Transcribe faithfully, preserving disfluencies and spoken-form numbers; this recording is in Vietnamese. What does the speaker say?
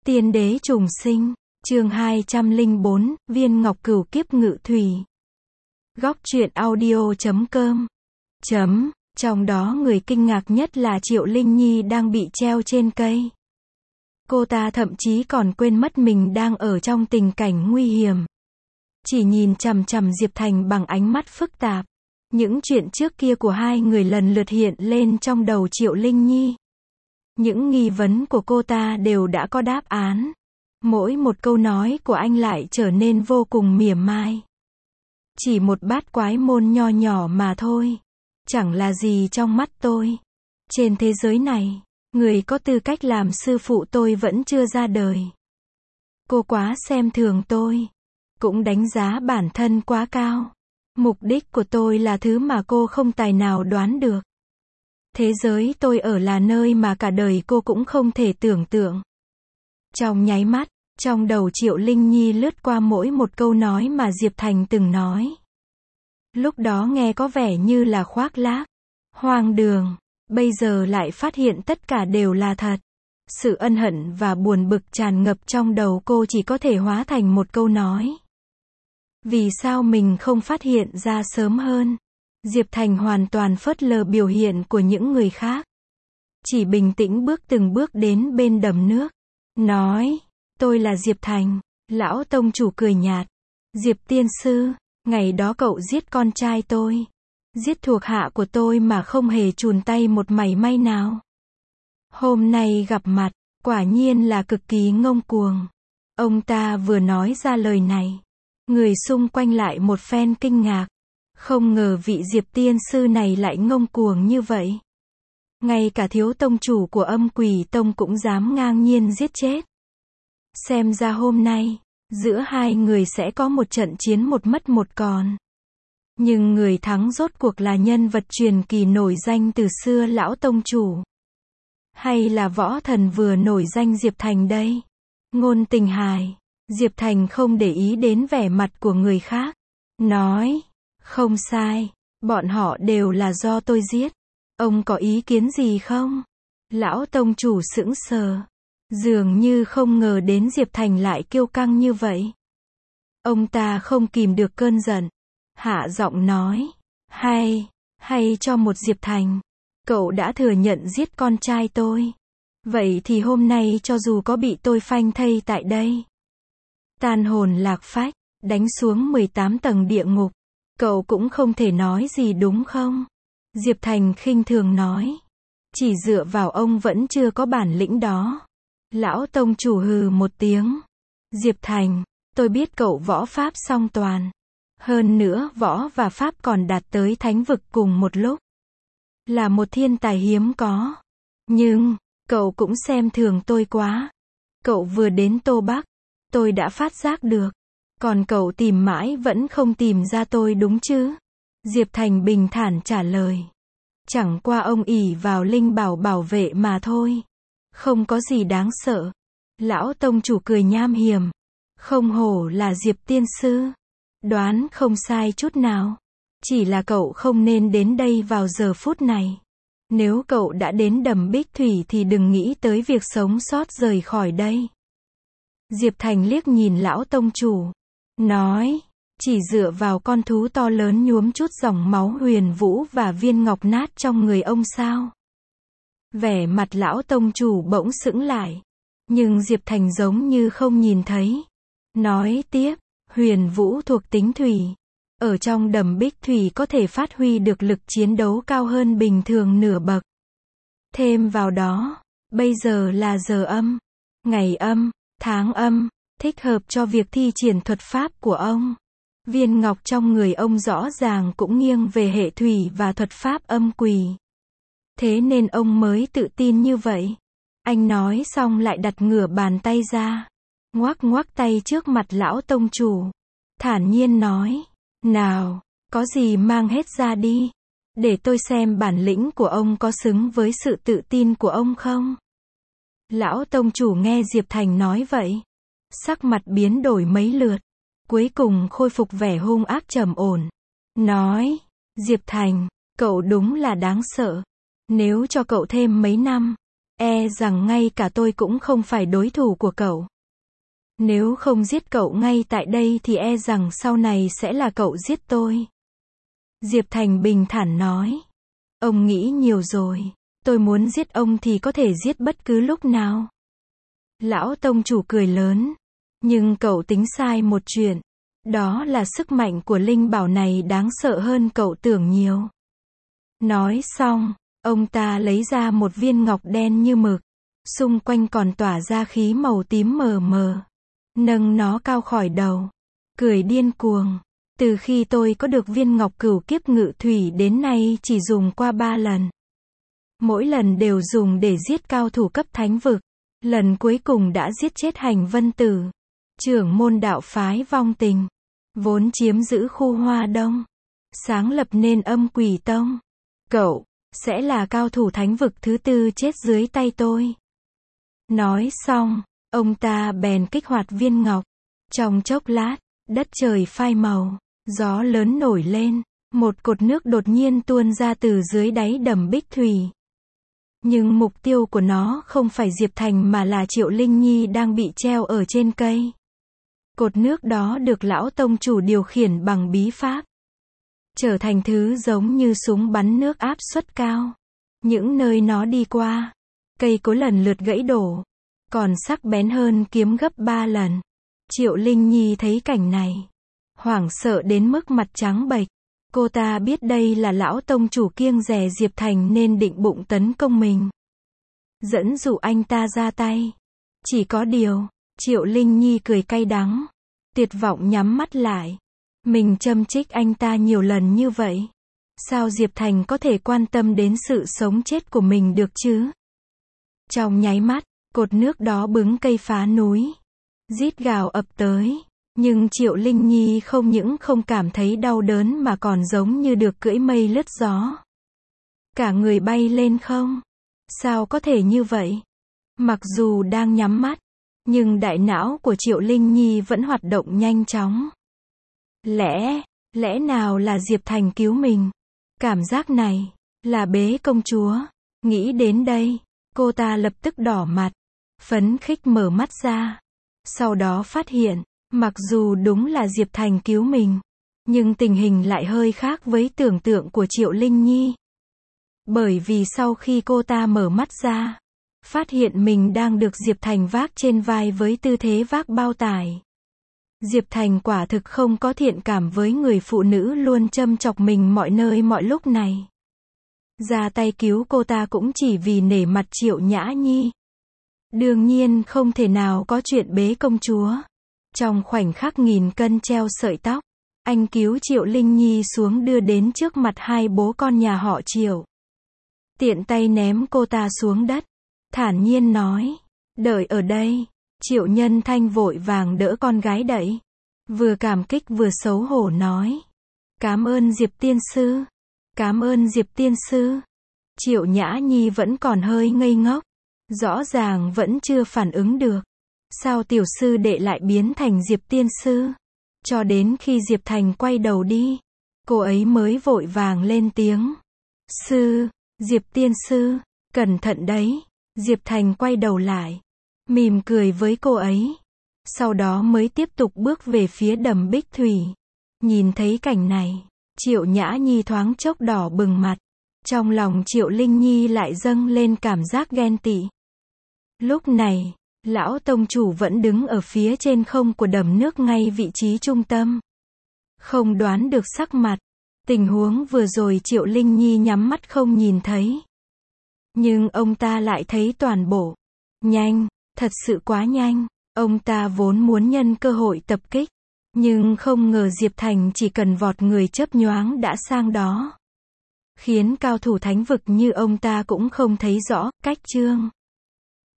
Tiên đế trùng sinh, chương hai trăm lẻ bốn, viên ngọc cửu kiếp ngự thủy. Góc truyện audio chấm com. Chấm, trong đó người kinh ngạc nhất là Triệu Linh Nhi đang bị treo trên cây. Cô ta thậm chí còn quên mất mình đang ở trong tình cảnh nguy hiểm. Chỉ nhìn chằm chằm Diệp Thành bằng ánh mắt phức tạp. Những chuyện trước kia của hai người lần lượt hiện lên trong đầu Triệu Linh Nhi. Những nghi vấn của cô ta đều đã có đáp án. Mỗi một câu nói của anh lại trở nên vô cùng mỉa mai. Chỉ một bát quái môn nho nhỏ mà thôi. Chẳng là gì trong mắt tôi. Trên thế giới này, người có tư cách làm sư phụ tôi vẫn chưa ra đời. Cô quá xem thường tôi. Cũng đánh giá bản thân quá cao. Mục đích của tôi là thứ mà cô không tài nào đoán được. Thế giới tôi ở là nơi mà cả đời cô cũng không thể tưởng tượng. Trong nháy mắt, trong đầu Triệu Linh Nhi lướt qua mỗi một câu nói mà Diệp Thành từng nói. Lúc đó nghe có vẻ như là khoác lác, hoang đường, bây giờ lại phát hiện tất cả đều là thật. Sự ân hận và buồn bực tràn ngập trong đầu cô chỉ có thể hóa thành một câu nói. Vì sao mình không phát hiện ra sớm hơn? Diệp Thành hoàn toàn phớt lờ biểu hiện của những người khác. Chỉ bình tĩnh bước từng bước đến bên đầm nước. Nói, tôi là Diệp Thành. Lão tông chủ cười nhạt. Diệp tiên sư, ngày đó cậu giết con trai tôi. Giết thuộc hạ của tôi mà không hề chùn tay một mảy may nào. Hôm nay gặp mặt, quả nhiên là cực kỳ ngông cuồng. Ông ta vừa nói ra lời này. Người xung quanh lại một phen kinh ngạc. Không ngờ vị Diệp tiên sư này lại ngông cuồng như vậy. Ngay cả thiếu tông chủ của Âm Quỷ Tông cũng dám ngang nhiên giết chết. Xem ra hôm nay, giữa hai người sẽ có một trận chiến một mất một còn. Nhưng người thắng rốt cuộc là nhân vật truyền kỳ nổi danh từ xưa lão tông chủ. Hay là võ thần vừa nổi danh Diệp Thành đây? Ngôn tình hài. Diệp Thành không để ý đến vẻ mặt của người khác. Nói, không sai, bọn họ đều là do tôi giết. Ông có ý kiến gì không? Lão tông chủ sững sờ. Dường như không ngờ đến Diệp Thành lại kiêu căng như vậy. Ông ta không kìm được cơn giận. Hạ giọng nói, hay, hay cho một Diệp Thành. Cậu đã thừa nhận giết con trai tôi. Vậy thì hôm nay cho dù có bị tôi phanh thây tại đây. Tan hồn lạc phách, đánh xuống mười tám tầng địa ngục. Cậu cũng không thể nói gì đúng không? Diệp Thành khinh thường nói. Chỉ dựa vào ông vẫn chưa có bản lĩnh đó. Lão tông chủ hừ một tiếng. Diệp Thành, tôi biết cậu võ pháp song toàn. Hơn nữa võ và pháp còn đạt tới thánh vực cùng một lúc. Là một thiên tài hiếm có. Nhưng, cậu cũng xem thường tôi quá. Cậu vừa đến Tô Bắc. Tôi đã phát giác được. Còn cậu tìm mãi vẫn không tìm ra tôi đúng chứ? Diệp Thành bình thản trả lời. Chẳng qua ông ỷ vào linh bảo bảo vệ mà thôi. Không có gì đáng sợ. Lão tông chủ cười nham hiểm. Không hổ là Diệp tiên sư. Đoán không sai chút nào. Chỉ là cậu không nên đến đây vào giờ phút này. Nếu cậu đã đến đầm Bích Thủy thì đừng nghĩ tới việc sống sót rời khỏi đây. Diệp Thành liếc nhìn lão tông chủ. Nói, chỉ dựa vào con thú to lớn nhuốm chút dòng máu huyền vũ và viên ngọc nát trong người ông sao? Vẻ mặt lão tông chủ bỗng sững lại. Nhưng Diệp Thành giống như không nhìn thấy. Nói tiếp, huyền vũ thuộc tính thủy. Ở trong đầm Bích Thủy có thể phát huy được lực chiến đấu cao hơn bình thường nửa bậc. Thêm vào đó, bây giờ là giờ âm, ngày âm, tháng âm, thích hợp cho việc thi triển thuật pháp của ông. Viên ngọc trong người ông rõ ràng cũng nghiêng về hệ thủy và thuật pháp âm quỷ. Thế nên ông mới tự tin như vậy. Anh nói xong lại đặt ngửa bàn tay ra. Ngoắc ngoắc tay trước mặt lão tông chủ. Thản nhiên nói. Nào, có gì mang hết ra đi. Để tôi xem bản lĩnh của ông có xứng với sự tự tin của ông không. Lão tông chủ nghe Diệp Thành nói vậy. Sắc mặt biến đổi mấy lượt. Cuối cùng khôi phục vẻ hung ác trầm ổn. Nói, Diệp Thành, cậu đúng là đáng sợ. Nếu cho cậu thêm mấy năm, e rằng ngay cả tôi cũng không phải đối thủ của cậu. Nếu không giết cậu ngay tại đây thì e rằng sau này sẽ là cậu giết tôi. Diệp Thành bình thản nói. Ông nghĩ nhiều rồi. Tôi muốn giết ông thì có thể giết bất cứ lúc nào. Lão tông chủ cười lớn. Nhưng cậu tính sai một chuyện. Đó là sức mạnh của linh bảo này đáng sợ hơn cậu tưởng nhiều. Nói xong, ông ta lấy ra một viên ngọc đen như mực. Xung quanh còn tỏa ra khí màu tím mờ mờ. Nâng nó cao khỏi đầu. Cười điên cuồng. Từ khi tôi có được viên ngọc cửu kiếp ngự thủy đến nay chỉ dùng qua ba lần. Mỗi lần đều dùng để giết cao thủ cấp thánh vực. Lần cuối cùng đã giết chết Hành Vân Tử, trưởng môn đạo phái Vong Tình, vốn chiếm giữ khu Hoa Đông, sáng lập nên Âm Quỷ Tông. Cậu sẽ là cao thủ thánh vực thứ tư chết dưới tay tôi. Nói xong, ông ta bèn kích hoạt viên ngọc. Trong chốc lát, đất trời phai màu, gió lớn nổi lên, một cột nước đột nhiên tuôn ra từ dưới đáy đầm Bích Thủy. Nhưng mục tiêu của nó không phải Diệp Thành mà là Triệu Linh Nhi đang bị treo ở trên cây. Cột nước đó được lão tông chủ điều khiển bằng bí pháp, trở thành thứ giống như súng bắn nước áp suất cao. Những nơi nó đi qua, cây cối lần lượt gãy đổ, còn sắc bén hơn kiếm gấp ba lần. Triệu Linh Nhi thấy cảnh này, hoảng sợ đến mức mặt trắng bệch. Cô ta biết đây là lão tông chủ kiêng dè Diệp Thành nên định bụng tấn công mình, dẫn dụ anh ta ra tay. Chỉ có điều, Triệu Linh Nhi cười cay đắng, tuyệt vọng nhắm mắt lại. Mình châm chích anh ta nhiều lần như vậy, sao Diệp Thành có thể quan tâm đến sự sống chết của mình được chứ? Trong nháy mắt, cột nước đó bứng cây phá núi, rít gào ập tới. Nhưng Triệu Linh Nhi không những không cảm thấy đau đớn mà còn giống như được cưỡi mây lướt gió. Cả người bay lên không. Sao có thể như vậy? Mặc dù đang nhắm mắt, nhưng đại não của Triệu Linh Nhi vẫn hoạt động nhanh chóng. Lẽ, lẽ nào là Diệp Thành cứu mình? Cảm giác này, là bế công chúa. Nghĩ đến đây, cô ta lập tức đỏ mặt, phấn khích mở mắt ra. Sau đó phát hiện, mặc dù đúng là Diệp Thành cứu mình, nhưng tình hình lại hơi khác với tưởng tượng của Triệu Linh Nhi. Bởi vì sau khi cô ta mở mắt ra, phát hiện mình đang được Diệp Thành vác trên vai với tư thế vác bao tải. Diệp Thành quả thực không có thiện cảm với người phụ nữ luôn châm chọc mình mọi nơi mọi lúc này. Ra tay cứu cô ta cũng chỉ vì nể mặt Triệu Nhã Nhi. Đương nhiên không thể nào có chuyện bế công chúa. Trong khoảnh khắc nghìn cân treo sợi tóc, anh cứu Triệu Linh Nhi xuống đưa đến trước mặt hai bố con nhà họ Triệu. Tiện tay ném cô ta xuống đất, thản nhiên nói, đợi ở đây. Triệu Nhân Thanh vội vàng đỡ con gái đẩy, vừa cảm kích vừa xấu hổ nói, cảm ơn Diệp tiên sư, cảm ơn Diệp tiên sư. Triệu Nhã Nhi vẫn còn hơi ngây ngốc, rõ ràng vẫn chưa phản ứng được. Sao tiểu sư đệ lại biến thành Diệp tiên sư? Cho đến khi Diệp Thành quay đầu đi, cô ấy mới vội vàng lên tiếng. Sư, Diệp tiên sư, cẩn thận đấy. Diệp Thành quay đầu lại, mỉm cười với cô ấy. Sau đó mới tiếp tục bước về phía đầm Bích Thủy. Nhìn thấy cảnh này, Triệu Nhã Nhi thoáng chốc đỏ bừng mặt. Trong lòng Triệu Linh Nhi lại dâng lên cảm giác ghen tị. Lúc này, lão tông chủ vẫn đứng ở phía trên không của đầm nước ngay vị trí trung tâm. Không đoán được sắc mặt. Tình huống vừa rồi Triệu Linh Nhi nhắm mắt không nhìn thấy. Nhưng ông ta lại thấy toàn bộ. Nhanh, thật sự quá nhanh. Ông ta vốn muốn nhân cơ hội tập kích. Nhưng không ngờ Diệp Thành chỉ cần vọt người chớp nhoáng đã sang đó. Khiến cao thủ thánh vực như ông ta cũng không thấy rõ cách chương.